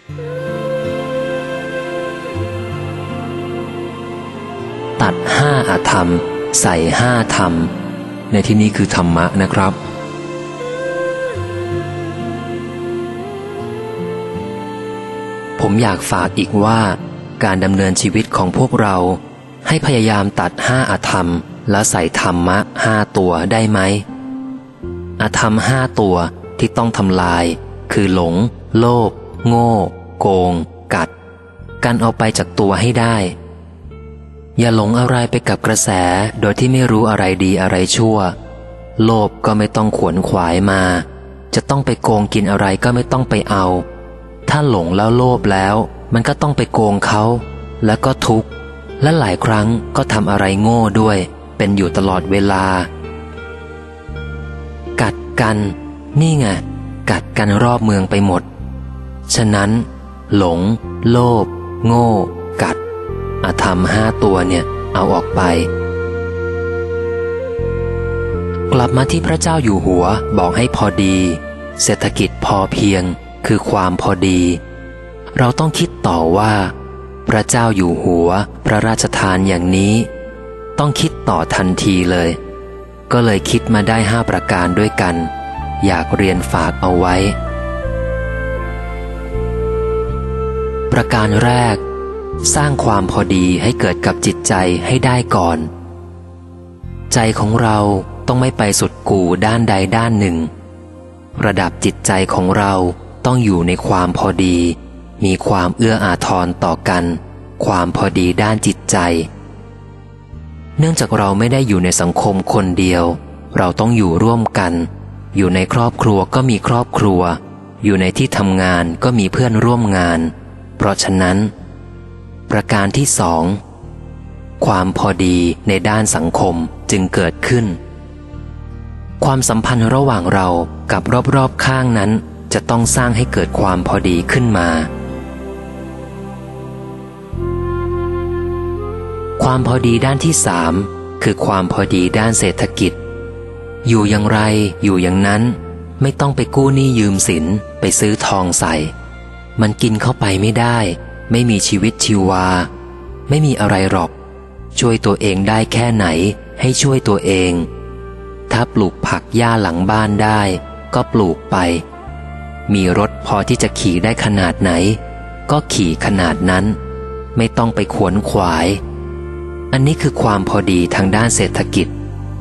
ตัดห้าอธรรมใส่ห้าธรรมในที่นี้คือธรรมะนะครับผมอยากฝากอีกว่าการดำเนินชีวิตของพวกเราให้พยายามตัดห้าอธรรมแล้วใส่ธรรมะห้าตัวได้ไหมอธรรมห้าตัวที่ต้องทำลายคือหลงโลภโง่โกงกัดกันเอาไปจากตัวให้ได้อย่าหลงอะไรไปกับกระแสโดยที่ไม่รู้อะไรดีอะไรชั่วโลภก็ไม่ต้องขวนขวายมาจะต้องไปโกงกินอะไรก็ไม่ต้องไปเอาถ้าหลงแล้วโลภแล้วมันก็ต้องไปโกงเขาแล้วก็ทุกข์และหลายครั้งก็ทำอะไรโง่ด้วยเป็นอยู่ตลอดเวลากัดกันนี่ไงกัดกันรอบเมืองไปหมดฉะนั้นหลงโลภโง่กัดอธรรมห้าตัวเนี่ยเอาออกไปกลับมาที่พระเจ้าอยู่หัวบอกให้พอดีเศรษฐกิจพอเพียงคือความพอดีเราต้องคิดต่อว่าพระเจ้าอยู่หัวพระราชทานอย่างนี้ต้องคิดต่อทันทีเลยก็เลยคิดมาได้5ประการด้วยกันอยากเรียนฝากเอาไว้ประการแรกสร้างความพอดีให้เกิดกับจิตใจให้ได้ก่อนใจของเราต้องไม่ไปสุดกู่ด้านใดด้านหนึ่งระดับจิตใจของเราต้องอยู่ในความพอดีมีความเอื้ออาทรต่อกันความพอดีด้านจิตใจเนื่องจากเราไม่ได้อยู่ในสังคมคนเดียวเราต้องอยู่ร่วมกันอยู่ในครอบครัวก็มีครอบครัวอยู่ในที่ทำงานก็มีเพื่อนร่วมงานเพราะฉะนั้นประการที่สองความพอดีในด้านสังคมจึงเกิดขึ้นความสัมพันธ์ระหว่างเรากับรอบๆข้างนั้นจะต้องสร้างให้เกิดความพอดีขึ้นมาความพอดีด้านที่สามคือความพอดีด้านเศรษฐกิจอยู่อย่างไรอยู่อย่างนั้นไม่ต้องไปกู้หนี้ยืมสินไปซื้อทองใส่มันกินเข้าไปไม่ได้ไม่มีชีวิตชีวาไม่มีอะไรหรอกช่วยตัวเองได้แค่ไหนให้ช่วยตัวเองถ้าปลูกผักหญ้าหลังบ้านได้ก็ปลูกไปมีรถพอที่จะขี่ได้ขนาดไหนก็ขี่ขนาดนั้นไม่ต้องไปขวนขวายอันนี้คือความพอดีทางด้านเศรษฐกิจ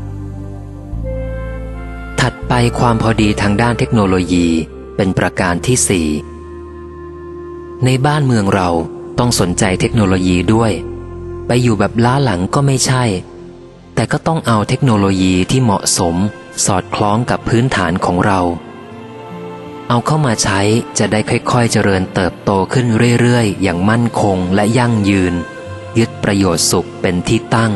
ถัดไปความพอดีทางด้านเทคโนโลยีเป็นประการที่สี่ในบ้านเมืองเราต้องสนใจเทคโนโลยีด้วยไปอยู่แบบล้าหลังก็ไม่ใช่แต่ก็ต้องเอาเทคโนโลยีที่เหมาะสมสอดคล้องกับพื้นฐานของเราเอาเข้ามาใช้จะได้ค่อยๆเจริญเติบโตขึ้นเรื่อยๆอย่างมั่นคงและยั่งยืนยึดประโยชน์สุขเป็นที่ตั้ง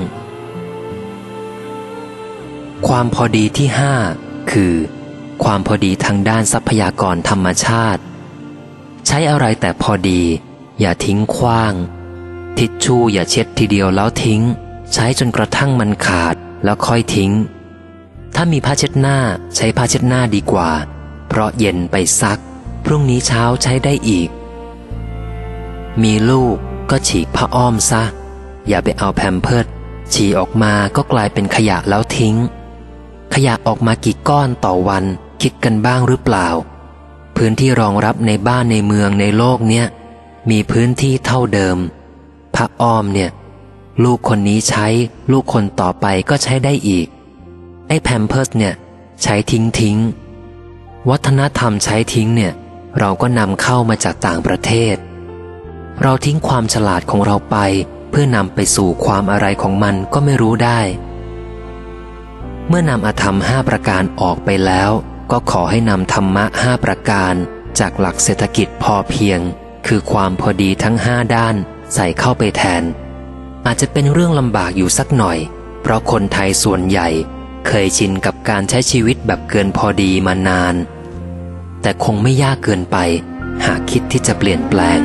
ความพอดีที่ห้าคือความพอดีทางด้านทรัพยากรธรรมชาติใช้อะไรแต่พอดีอย่าทิ้งขว้างทิชชู่อย่าเช็ดทีเดียวแล้วทิ้งใช้จนกระทั่งมันขาดแล้วค่อยทิ้งถ้ามีผ้าเช็ดหน้าใช้ผ้าเช็ดหน้าดีกว่าเพราะเย็นไปซักพรุ่งนี้เช้าใช้ได้อีกมีลูกก็ฉีกผ้าอ้อมซะอย่าไปเอาแพมเพิร์สฉี่ออกมาก็กลายเป็นขยะแล้วทิ้งขยะออกมากี่ก้อนต่อวันคิดกันบ้างหรือเปล่าพื้นที่รองรับในบ้านในเมืองในโลกเนี้ยมีพื้นที่เท่าเดิมผ้าอ้อมเนี่ยลูกคนนี้ใช้ลูกคนต่อไปก็ใช้ได้อีกไอ้แพมเพิร์สเนี่ยใช้ทิ้งวัฒนธรรมใช้ทิ้งเนี่ยเราก็นำเข้ามาจากต่างประเทศเราทิ้งความฉลาดของเราไปเพื่อนำไปสู่ความอะไรของมันก็ไม่รู้ได้เมื่อนำอธรรม5ประการออกไปแล้วก็ขอให้นำธรรมะ5ประการจากหลักเศรษฐกิจพอเพียงคือความพอดีทั้ง5ด้านใส่เข้าไปแทนอาจจะเป็นเรื่องลำบากอยู่สักหน่อยเพราะคนไทยส่วนใหญ่เคยชินกับการใช้ชีวิตแบบเกินพอดีมานานแต่คงไม่ยากเกินไปหากคิดที่จะเปลี่ยนแปลง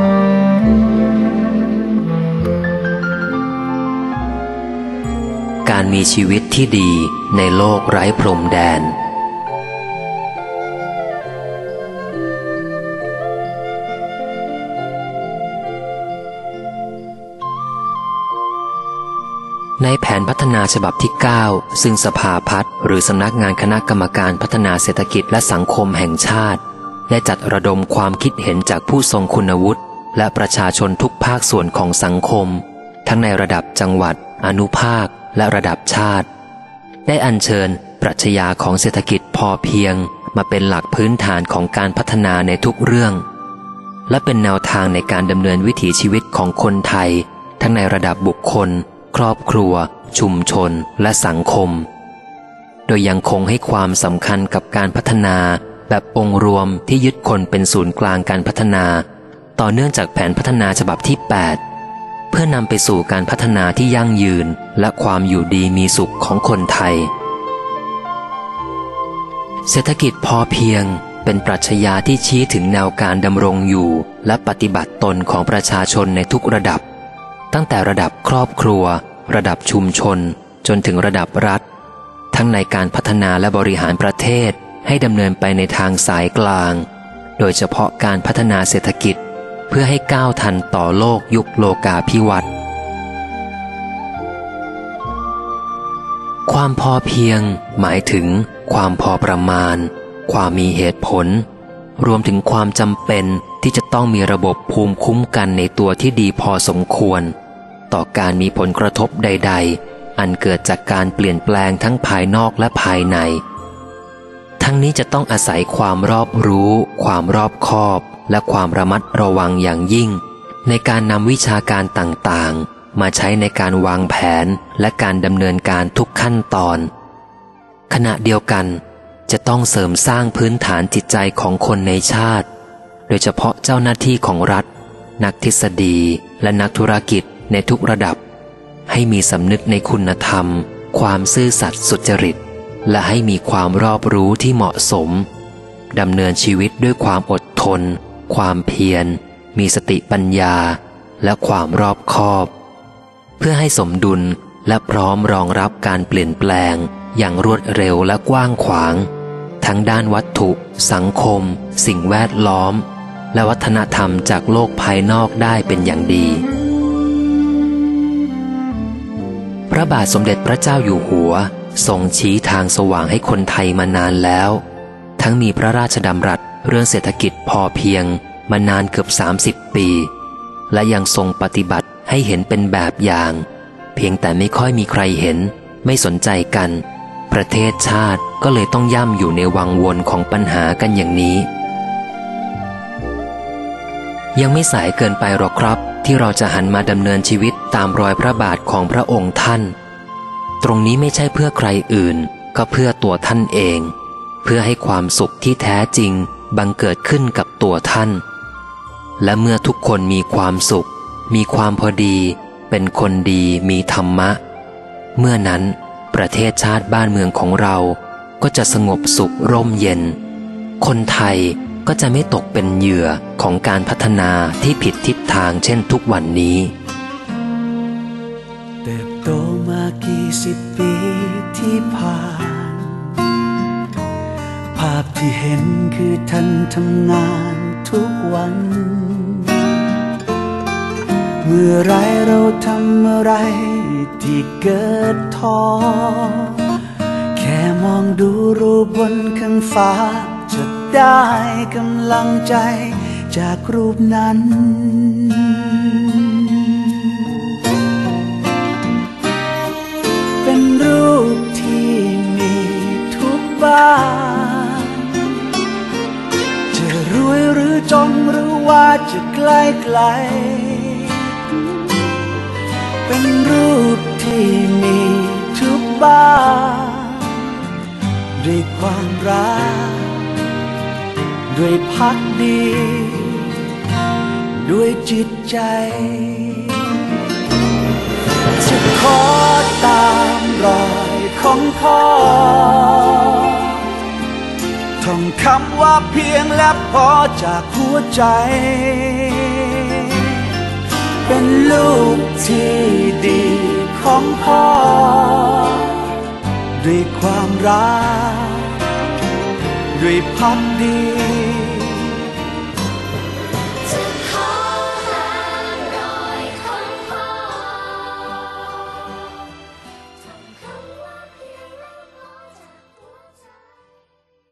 กการมีชีวิตที่ดีในโลกไร้พรมแดนในแผนพัฒนาฉบับที่ 9 ซึ่งสภาพัฒน์หรือสำนักงานคณะกรรมการพัฒนาเศรษฐกิจและสังคมแห่งชาติได้จัดระดมความคิดเห็นจากผู้ทรงคุณวุฒิและประชาชนทุกภาคส่วนของสังคมทั้งในระดับจังหวัดอนุภาคและระดับชาติได้อัญเชิญปรัชญาของเศรษฐกิจพอเพียงมาเป็นหลักพื้นฐานของการพัฒนาในทุกเรื่องและเป็นแนวทางในการดำเนินวิถีชีวิตของคนไทยทั้งในระดับบุคคลครอบครัวชุมชนและสังคมโดยยังคงให้ความสำคัญกับการพัฒนาแบบองค์รวมที่ยึดคนเป็นศูนย์กลางการพัฒนาต่อเนื่องจากแผนพัฒนาฉบับที่ 8 เพื่อนำไปสู่การพัฒนาที่ยั่งยืนและความอยู่ดีมีสุขของคนไทยเศรษฐกิจพอเพียงเป็นปรัชญาที่ชี้ถึงแนวการดำรงอยู่และปฏิบัติตนของประชาชนในทุกระดับตั้งแต่ระดับครอบครัวระดับชุมชนจนถึงระดับรัฐทั้งในการพัฒนาและบริหารประเทศให้ดำเนินไปในทางสายกลางโดยเฉพาะการพัฒนาเศรษฐกิจเพื่อให้ก้าวทันต่อโลกยุคโลกาภิวัตน์ความพอเพียงหมายถึงความพอประมาณความมีเหตุผลรวมถึงความจำเป็นที่จะต้องมีระบบภูมิคุ้มกันในตัวที่ดีพอสมควรต่อการมีผลกระทบใดๆอันเกิดจากการเปลี่ยนแปลงทั้งภายนอกและภายในทั้งนี้จะต้องอาศัยความรอบรู้ความรอบคอบและความระมัดระวังอย่างยิ่งในการนำวิชาการต่างๆมาใช้ในการวางแผนและการดำเนินการทุกขั้นตอนขณะเดียวกันจะต้องเสริมสร้างพื้นฐานจิตใจของคนในชาติโดยเฉพาะเจ้าหน้าที่ของรัฐนักทฤษฎีและนักธุรกิจในทุกระดับให้มีสำนึกในคุณธรรมความซื่อสัตย์สุจริตและให้มีความรอบรู้ที่เหมาะสมดำเนินชีวิตด้วยความอดทนความเพียรมีสติปัญญาและความรอบคอบเพื่อให้สมดุลและพร้อมรองรับการเปลี่ยนแปลงอย่างรวดเร็วและกว้างขวางทั้งด้านวัตถุสังคมสิ่งแวดล้อมและวัฒนธรรมจากโลกภายนอกได้เป็นอย่างดีพระบาทสมเด็จพระเจ้าอยู่หัวทรงชี้ทางสว่างให้คนไทยมานานแล้วทั้งมีพระราชดำรัสเรื่องเศรษฐกิจพอเพียงมานานเกือบ30 ปีและยังทรงปฏิบัติให้เห็นเป็นแบบอย่างเพียงแต่ไม่ค่อยมีใครเห็นไม่สนใจกันประเทศชาติก็เลยต้องย่ำอยู่ในวังวนของปัญหากันอย่างนี้ยังไม่สายเกินไปหรอกครับที่เราจะหันมาดำเนินชีวิตตามรอยพระบาทของพระองค์ท่านตรงนี้ไม่ใช่เพื่อใครอื่นก็เพื่อตัวท่านเองเพื่อให้ความสุขที่แท้จริงบังเกิดขึ้นกับตัวท่านและเมื่อทุกคนมีความสุขมีความพอดีเป็นคนดีมีธรรมะเมื่อนั้นประเทศชาติบ้านเมืองของเราก็จะสงบสุขร่มเย็นคนไทยก็จะไม่ตกเป็นเหยื่อของการพัฒนาที่ผิดทิศทางเช่นทุกวันนี้เติบโตมากี่สิบปีที่ผ่านภาพที่เห็นคือท่านทำงานทุกวันเมื่อไรเราทำอะไรที่เกิดท้อแค่มองดูรูปบนข้างฟ้าจะได้กำลังใจจากรูปนั้นเป็นรูปที่มีทุกบ้านจะรวยหรือจนหรือว่าจะไกลไกลเป็นรูปที่มีทุกบ้านด้วยความรักด้วยภักดีด้วยจิตใจจะขอตามรอยของพ่อท่องคำว่าเพียงและพอจากหัวใจเป็นลูกที่ดีขของพ่อด้วยความรักด้วยพักดี